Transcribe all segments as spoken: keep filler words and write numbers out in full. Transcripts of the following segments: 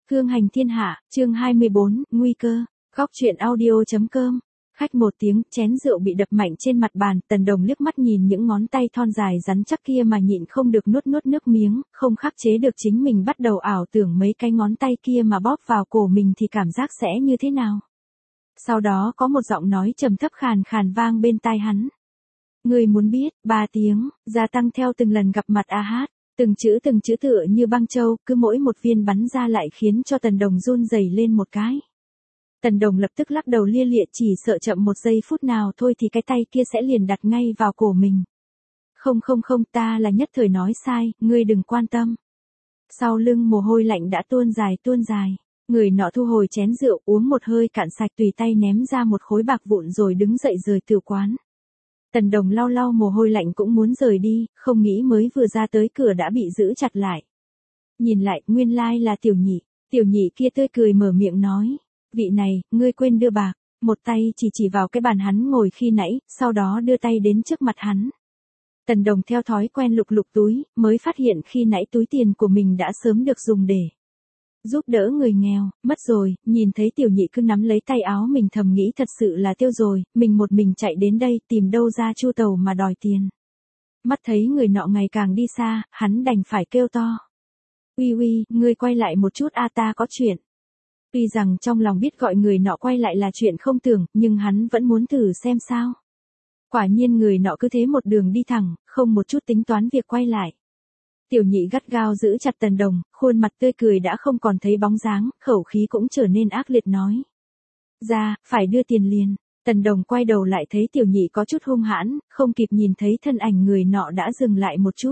Hương hành thiên hạ, chương hai mươi bốn, nguy cơ. Góc truyện audio.com. Khách một tiếng, chén rượu bị đập mạnh trên mặt bàn, Tần Đồng liếc mắt nhìn những ngón tay thon dài rắn chắc kia mà nhịn không được nuốt nuốt nước miếng, không khắc chế được chính mình bắt đầu ảo tưởng mấy cái ngón tay kia mà bóp vào cổ mình thì cảm giác sẽ như thế nào. Sau đó có một giọng nói trầm thấp khàn khàn vang bên tai hắn. Người muốn biết, ba tiếng, gia tăng theo từng lần gặp mặt A Hát. Từng chữ từng chữ tựa như băng châu, cứ mỗi một viên bắn ra lại khiến cho Tần Đồng run rẩy lên một cái. Tần Đồng lập tức lắc đầu lia lịa, chỉ sợ chậm một giây phút nào thôi thì cái tay kia sẽ liền đặt ngay vào cổ mình. Không không không, ta là nhất thời nói sai, ngươi đừng quan tâm. Sau lưng mồ hôi lạnh đã tuôn dài tuôn dài. Người nọ thu hồi chén rượu, uống một hơi cạn sạch, tùy tay ném ra một khối bạc vụn rồi đứng dậy rời tiểu quán. Tần Đồng lau lau mồ hôi lạnh cũng muốn rời đi, không nghĩ mới vừa ra tới cửa đã bị giữ chặt lại. Nhìn lại, nguyên lai là Tiểu Nhị. Tiểu Nhị kia tươi cười mở miệng nói, vị này, ngươi quên đưa bạc. Một tay chỉ chỉ vào cái bàn hắn ngồi khi nãy, sau đó đưa tay đến trước mặt hắn. Tần Đồng theo thói quen lục lục túi, mới phát hiện khi nãy túi tiền của mình đã sớm được dùng để giúp đỡ người nghèo, mất rồi. Nhìn thấy Tiểu Nhị cứ nắm lấy tay áo mình thầm nghĩ thật sự là tiêu rồi, mình một mình chạy đến đây tìm đâu ra Chu Tàu mà đòi tiền. Mắt thấy người nọ ngày càng đi xa, hắn đành phải kêu to. Uy uy, ngươi quay lại một chút a, ta có chuyện. Tuy rằng trong lòng biết gọi người nọ quay lại là chuyện không tưởng, nhưng hắn vẫn muốn thử xem sao. Quả nhiên người nọ cứ thế một đường đi thẳng, không một chút tính toán việc quay lại. Tiểu Nhị gắt gao giữ chặt Tần Đồng, khuôn mặt tươi cười đã không còn thấy bóng dáng, khẩu khí cũng trở nên ác liệt nói. Ra, phải đưa tiền liền. Tần Đồng quay đầu lại thấy Tiểu Nhị có chút hung hãn, không kịp nhìn thấy thân ảnh người nọ đã dừng lại một chút.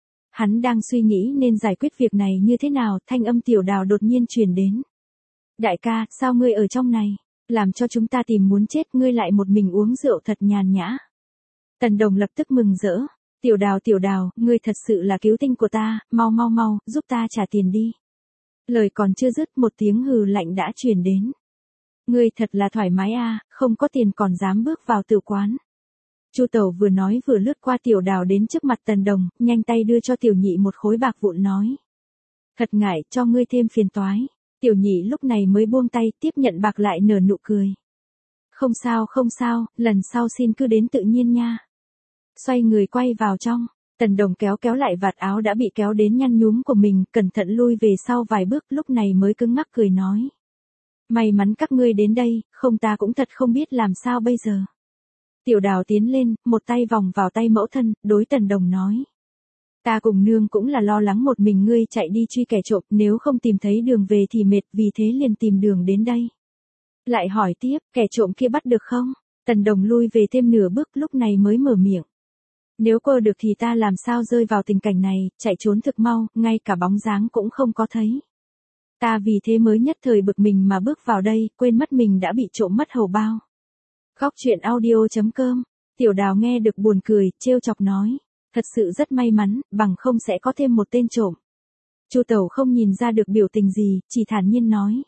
Hắn đang suy nghĩ nên giải quyết việc này như thế nào, thanh âm Tiểu Đào đột nhiên truyền đến. Đại ca, sao ngươi ở trong này? Làm cho chúng ta tìm muốn chết, ngươi lại một mình uống rượu thật nhàn nhã. Tần Đồng lập tức mừng rỡ. Tiểu Đào tiểu Đào, ngươi thật sự là cứu tinh của ta, mau mau mau, giúp ta trả tiền đi. Lời còn chưa dứt, một tiếng hừ lạnh đã truyền đến. Ngươi thật là thoải mái a, không có tiền còn dám bước vào tử quán. Chu Tẩu vừa nói vừa lướt qua Tiểu Đào đến trước mặt Tần Đồng, nhanh tay đưa cho Tiểu Nhị một khối bạc vụn nói. Thật ngại, cho ngươi thêm phiền toái. Tiểu Nhị lúc này mới buông tay, tiếp nhận bạc lại nở nụ cười. Không sao không sao, lần sau xin cứ đến tự nhiên nha. Xoay người quay vào trong, Tần Đồng kéo kéo lại vạt áo đã bị kéo đến nhăn nhúm của mình, cẩn thận lui về sau vài bước, lúc này mới cứng ngắc cười nói. May mắn các ngươi đến đây, không ta cũng thật không biết làm sao bây giờ. Tiểu Đào tiến lên, một tay vòng vào tay mẫu thân, đối Tần Đồng nói. Ta cùng nương cũng là lo lắng một mình ngươi chạy đi truy kẻ trộm, nếu không tìm thấy đường về thì mệt, vì thế liền tìm đường đến đây. Lại hỏi tiếp, kẻ trộm kia bắt được không? Tần Đồng lui về thêm nửa bước, lúc này mới mở miệng. Nếu cô được thì ta làm sao rơi vào tình cảnh này, chạy trốn thực mau, ngay cả bóng dáng cũng không có thấy. Ta vì thế mới nhất thời bực mình mà bước vào đây, quên mất mình đã bị trộm mất hầu bao. Góc truyện audio.com. Tiểu Đào nghe được buồn cười, trêu chọc nói. Thật sự rất may mắn, bằng không sẽ có thêm một tên trộm. Chu Tẩu không nhìn ra được biểu tình gì, chỉ thản nhiên nói.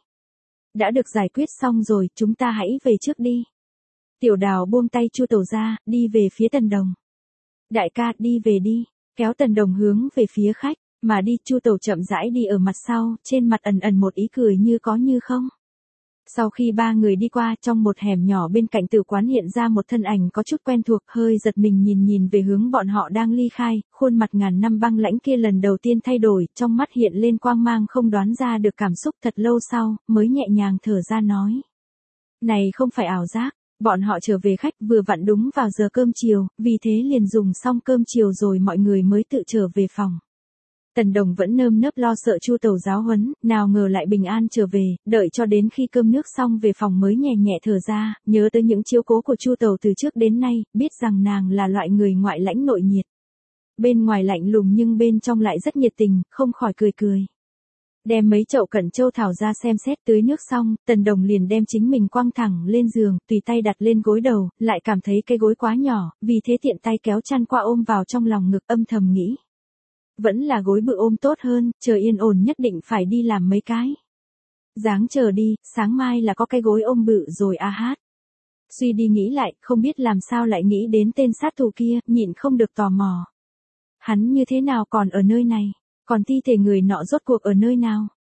Đã được giải quyết xong rồi, chúng ta hãy về trước đi. Tiểu Đào buông tay Chu Tẩu ra, đi về phía Tần Đồng. Đại ca, đi về đi, kéo Tần Đồng hướng về phía khách, mà đi. Chu Tẩu chậm rãi đi ở mặt sau, trên mặt ẩn ẩn một ý cười như có như không. Sau khi ba người đi qua, trong một hẻm nhỏ bên cạnh tử quán hiện ra một thân ảnh có chút quen thuộc, hơi giật mình nhìn nhìn về hướng bọn họ đang ly khai, khuôn mặt ngàn năm băng lãnh kia lần đầu tiên thay đổi, trong mắt hiện lên quang mang không đoán ra được cảm xúc, thật lâu sau, mới nhẹ nhàng thở ra nói. Này không phải ảo giác, bọn họ trở về khách vừa vặn đúng vào giờ cơm chiều, vì thế liền dùng xong cơm chiều rồi mọi người mới tự trở về phòng. Tần Đồng vẫn nơm nớp lo sợ Chu Tẩu giáo huấn, nào ngờ lại bình an trở về, đợi cho đến khi cơm nước xong về phòng mới nhẹ nhẹ thở ra, nhớ tới những chiếu cố của Chu Tẩu từ trước đến nay, biết rằng nàng là loại người ngoại lãnh nội nhiệt. Bên ngoài lạnh lùng nhưng bên trong lại rất nhiệt tình, không khỏi cười cười. Đem mấy chậu cẩn châu thảo ra xem xét, tưới nước xong, Tần Đồng liền đem chính mình quăng thẳng lên giường, tùy tay đặt lên gối đầu, lại cảm thấy cái gối quá nhỏ, vì thế tiện tay kéo chăn qua ôm vào trong lòng ngực, âm thầm nghĩ. Vẫn là gối bự ôm tốt hơn, chờ yên ổn nhất định phải đi làm mấy cái. Dáng chờ đi, sáng mai là có cái gối ôm bự rồi A Hát. Suy đi nghĩ lại, không biết làm sao lại nghĩ đến tên sát thủ kia, nhịn không được tò mò. Hắn như thế nào còn ở nơi này? Còn thi thể người nọ rốt cuộc ở nơi nào?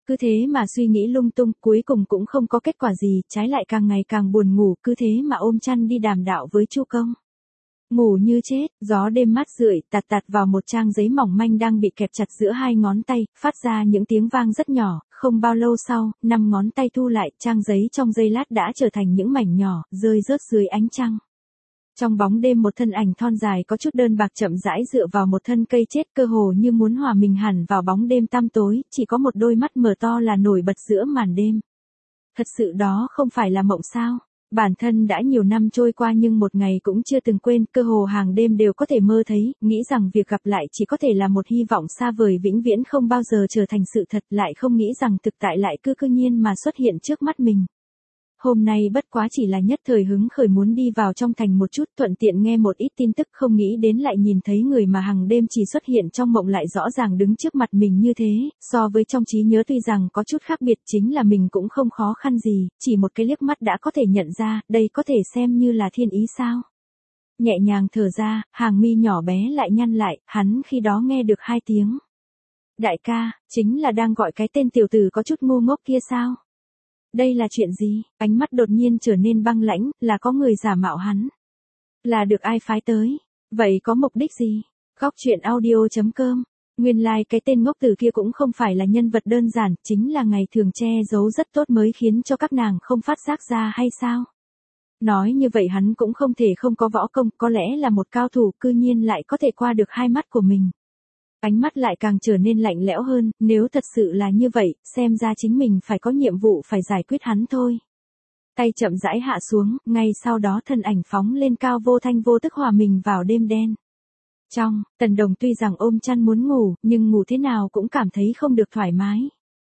Cứ thế mà suy nghĩ lung tung, cuối cùng cũng không có kết quả gì, trái lại càng ngày càng buồn ngủ, cứ thế mà ôm chăn đi đàm đạo với Chu Công. Ngủ như chết, gió đêm mát rượi, tạt tạt vào một trang giấy mỏng manh đang bị kẹp chặt giữa hai ngón tay, phát ra những tiếng vang rất nhỏ, không bao lâu sau, năm ngón tay thu lại, trang giấy trong giây lát đã trở thành những mảnh nhỏ, rơi rớt dưới ánh trăng. Trong bóng đêm một thân ảnh thon dài có chút đơn bạc chậm rãi dựa vào một thân cây chết, cơ hồ như muốn hòa mình hẳn vào bóng đêm tăm tối, chỉ có một đôi mắt mở to là nổi bật giữa màn đêm. Thật sự đó không phải là mộng sao? Bản thân đã nhiều năm trôi qua nhưng một ngày cũng chưa từng quên, cơ hồ hàng đêm đều có thể mơ thấy, nghĩ rằng việc gặp lại chỉ có thể là một hy vọng xa vời vĩnh viễn không bao giờ trở thành sự thật, lại không nghĩ rằng thực tại lại cứ cư nhiên mà xuất hiện trước mắt mình. Hôm nay bất quá chỉ là nhất thời hứng khởi muốn đi vào trong thành một chút, thuận tiện nghe một ít tin tức, không nghĩ đến lại nhìn thấy người mà hàng đêm chỉ xuất hiện trong mộng lại rõ ràng đứng trước mặt mình như thế, so với trong trí nhớ tuy rằng có chút khác biệt, chính là mình cũng không khó khăn gì, chỉ một cái liếc mắt đã có thể nhận ra, đây có thể xem như là thiên ý sao. Nhẹ nhàng thở ra, hàng mi nhỏ bé lại nhăn lại, hắn khi đó nghe được hai tiếng. Đại ca, chính là đang gọi cái tên tiểu tử có chút ngu ngốc kia sao? Đây là chuyện gì? Ánh mắt đột nhiên trở nên băng lãnh, là có người giả mạo hắn. Là được ai phái tới? Vậy có mục đích gì? Góc truyện audio chấm com. Nguyên lai like cái tên ngốc tử kia cũng không phải là nhân vật đơn giản, chính là ngày thường che giấu rất tốt mới khiến cho các nàng không phát giác ra hay sao? Nói như vậy hắn cũng không thể không có võ công, có lẽ là một cao thủ, cư nhiên lại có thể qua được hai mắt của mình. Ánh mắt lại càng trở nên lạnh lẽo hơn, nếu thật sự là như vậy, xem ra chính mình phải có nhiệm vụ phải giải quyết hắn thôi. Tay chậm rãi hạ xuống, ngay sau đó thân ảnh phóng lên cao vô thanh vô tức hòa mình vào đêm đen. Trong, Tần Đồng tuy rằng ôm chăn muốn ngủ, nhưng ngủ thế nào cũng cảm thấy không được thoải mái.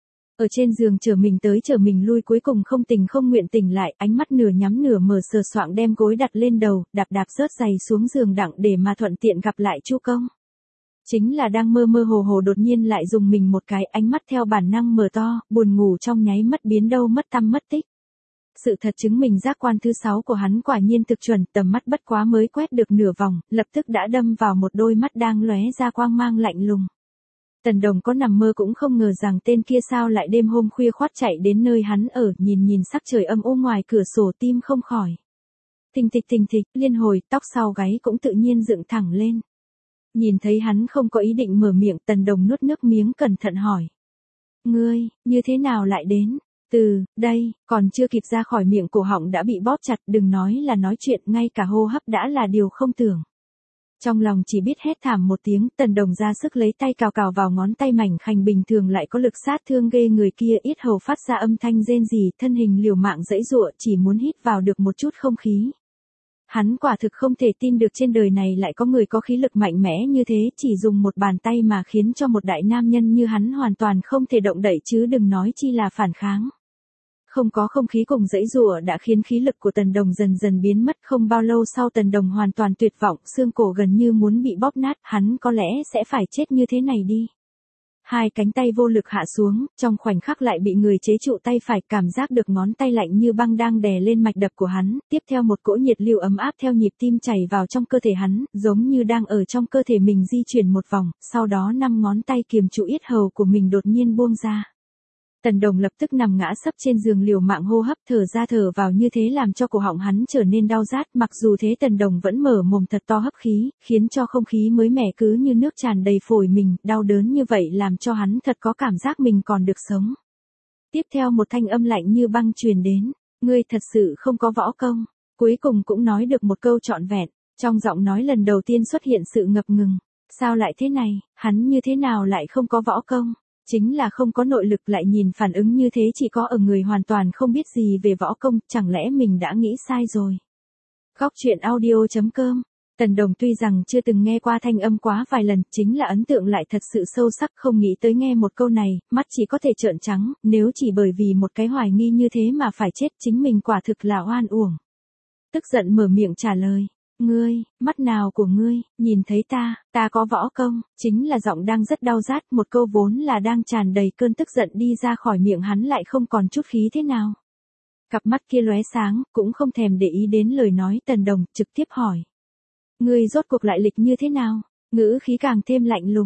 Ở trên giường chờ mình tới chờ mình lui cuối cùng không tình không nguyện tỉnh lại, ánh mắt nửa nhắm nửa mở sờ soạng đem gối đặt lên đầu, đạp đạp rớt giày xuống giường đặng để mà thuận tiện gặp lại Chu Công. Chính là đang mơ mơ hồ hồ đột nhiên lại dùng mình một cái, ánh mắt theo bản năng mở to, buồn ngủ trong nháy mất biến đâu mất tăm mất tích. Sự thật chứng minh giác quan thứ sáu của hắn quả nhiên thực chuẩn, tầm mắt bất quá mới quét được nửa vòng, lập tức đã đâm vào một đôi mắt đang lóe ra quang mang lạnh lùng. Tần Đồng có nằm mơ cũng không ngờ rằng tên kia sao lại đêm hôm khuya khoắt chạy đến nơi hắn ở, nhìn nhìn sắc trời âm u ngoài cửa sổ tim không khỏi. Thình thịch thình thịch, liên hồi, tóc sau gáy cũng tự nhiên dựng thẳng lên. Nhìn thấy hắn không có ý định mở miệng, Tần Đồng nuốt nước miếng cẩn thận hỏi. Ngươi, như thế nào lại đến? Từ, đây, còn chưa kịp ra khỏi miệng cổ họng đã bị bóp chặt, đừng nói là nói chuyện, ngay cả hô hấp đã là điều không tưởng. Trong lòng chỉ biết hét thảm một tiếng, Tần Đồng ra sức lấy tay cào cào vào ngón tay mảnh khảnh bình thường lại có lực sát thương ghê người kia, yết hầu phát ra âm thanh rên rỉ, thân hình liều mạng giãy giụa, chỉ muốn hít vào được một chút không khí. Hắn quả thực không thể tin được trên đời này lại có người có khí lực mạnh mẽ như thế, chỉ dùng một bàn tay mà khiến cho một đại nam nhân như hắn hoàn toàn không thể động đậy chứ đừng nói chi là phản kháng. Không có không khí cùng giãy giụa đã khiến khí lực của Tần Đồng dần dần biến mất, không bao lâu sau Tần Đồng hoàn toàn tuyệt vọng, xương cổ gần như muốn bị bóp nát, hắn có lẽ sẽ phải chết như thế này đi. Hai cánh tay vô lực hạ xuống, trong khoảnh khắc lại bị người chế trụ tay phải, cảm giác được ngón tay lạnh như băng đang đè lên mạch đập của hắn, tiếp theo một cỗ nhiệt lưu ấm áp theo nhịp tim chảy vào trong cơ thể hắn, giống như đang ở trong cơ thể mình di chuyển một vòng, sau đó năm ngón tay kiềm trụ yết hầu của mình đột nhiên buông ra. Tần Đồng lập tức nằm ngã sấp trên giường liều mạng hô hấp, thở ra thở vào như thế làm cho cổ họng hắn trở nên đau rát, mặc dù thế Tần Đồng vẫn mở mồm thật to hấp khí, khiến cho không khí mới mẻ cứ như nước tràn đầy phổi mình, đau đớn như vậy làm cho hắn thật có cảm giác mình còn được sống. Tiếp theo một thanh âm lạnh như băng truyền đến, ngươi thật sự không có võ công, cuối cùng cũng nói được một câu trọn vẹn, trong giọng nói lần đầu tiên xuất hiện sự ngập ngừng, sao lại thế này, hắn như thế nào lại không có võ công? Chính là không có nội lực, lại nhìn phản ứng như thế chỉ có ở người hoàn toàn không biết gì về võ công, chẳng lẽ mình đã nghĩ sai rồi. Góc truyện audio chấm com. Tần Đồng tuy rằng chưa từng nghe qua thanh âm quá vài lần, chính là ấn tượng lại thật sự sâu sắc, không nghĩ tới nghe một câu này, mắt chỉ có thể trợn trắng, nếu chỉ bởi vì một cái hoài nghi như thế mà phải chết, chính mình quả thực là oan uổng. Tức giận mở miệng trả lời. Ngươi, mắt nào của ngươi, nhìn thấy ta, ta có võ công, chính là giọng đang rất đau rát, một câu vốn là đang tràn đầy cơn tức giận đi ra khỏi miệng hắn lại không còn chút khí thế nào. Cặp mắt kia lóe sáng, cũng không thèm để ý đến lời nói Tần Đồng, trực tiếp hỏi. Ngươi rốt cuộc lại lịch như thế nào? Ngữ khí càng thêm lạnh lùng.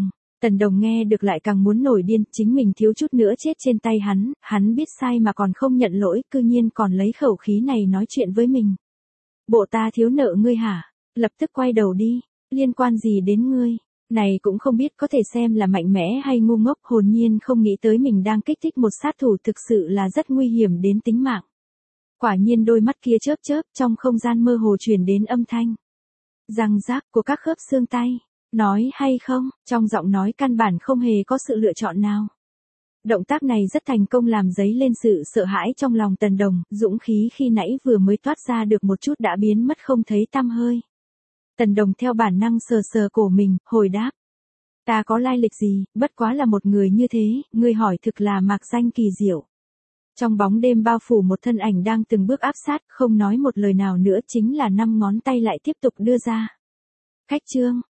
Tần Đồng nghe được lại càng muốn nổi điên, chính mình thiếu chút nữa chết trên tay hắn, hắn biết sai mà còn không nhận lỗi, cư nhiên còn lấy khẩu khí này nói chuyện với mình. Bộ ta thiếu nợ ngươi hả? Lập tức quay đầu đi, liên quan gì đến ngươi? Này cũng không biết có thể xem là mạnh mẽ hay ngu ngốc, hồn nhiên không nghĩ tới mình đang kích thích một sát thủ thực sự là rất nguy hiểm đến tính mạng. Quả nhiên đôi mắt kia chớp chớp, trong không gian mơ hồ truyền đến âm thanh răng rác của các khớp xương tay. Nói hay không, trong giọng nói căn bản không hề có sự lựa chọn nào. Động tác này rất thành công làm dấy lên sự sợ hãi trong lòng Tần Đồng, dũng khí khi nãy vừa mới toát ra được một chút đã biến mất không thấy tăm hơi. Tần Đồng theo bản năng sờ sờ cổ mình, hồi đáp. Ta có lai lịch gì, bất quá là một người như thế, ngươi hỏi thực là mạc danh kỳ diệu. Trong bóng đêm bao phủ một thân ảnh đang từng bước áp sát, không nói một lời nào nữa, chính là năm ngón tay lại tiếp tục đưa ra. Khách trương,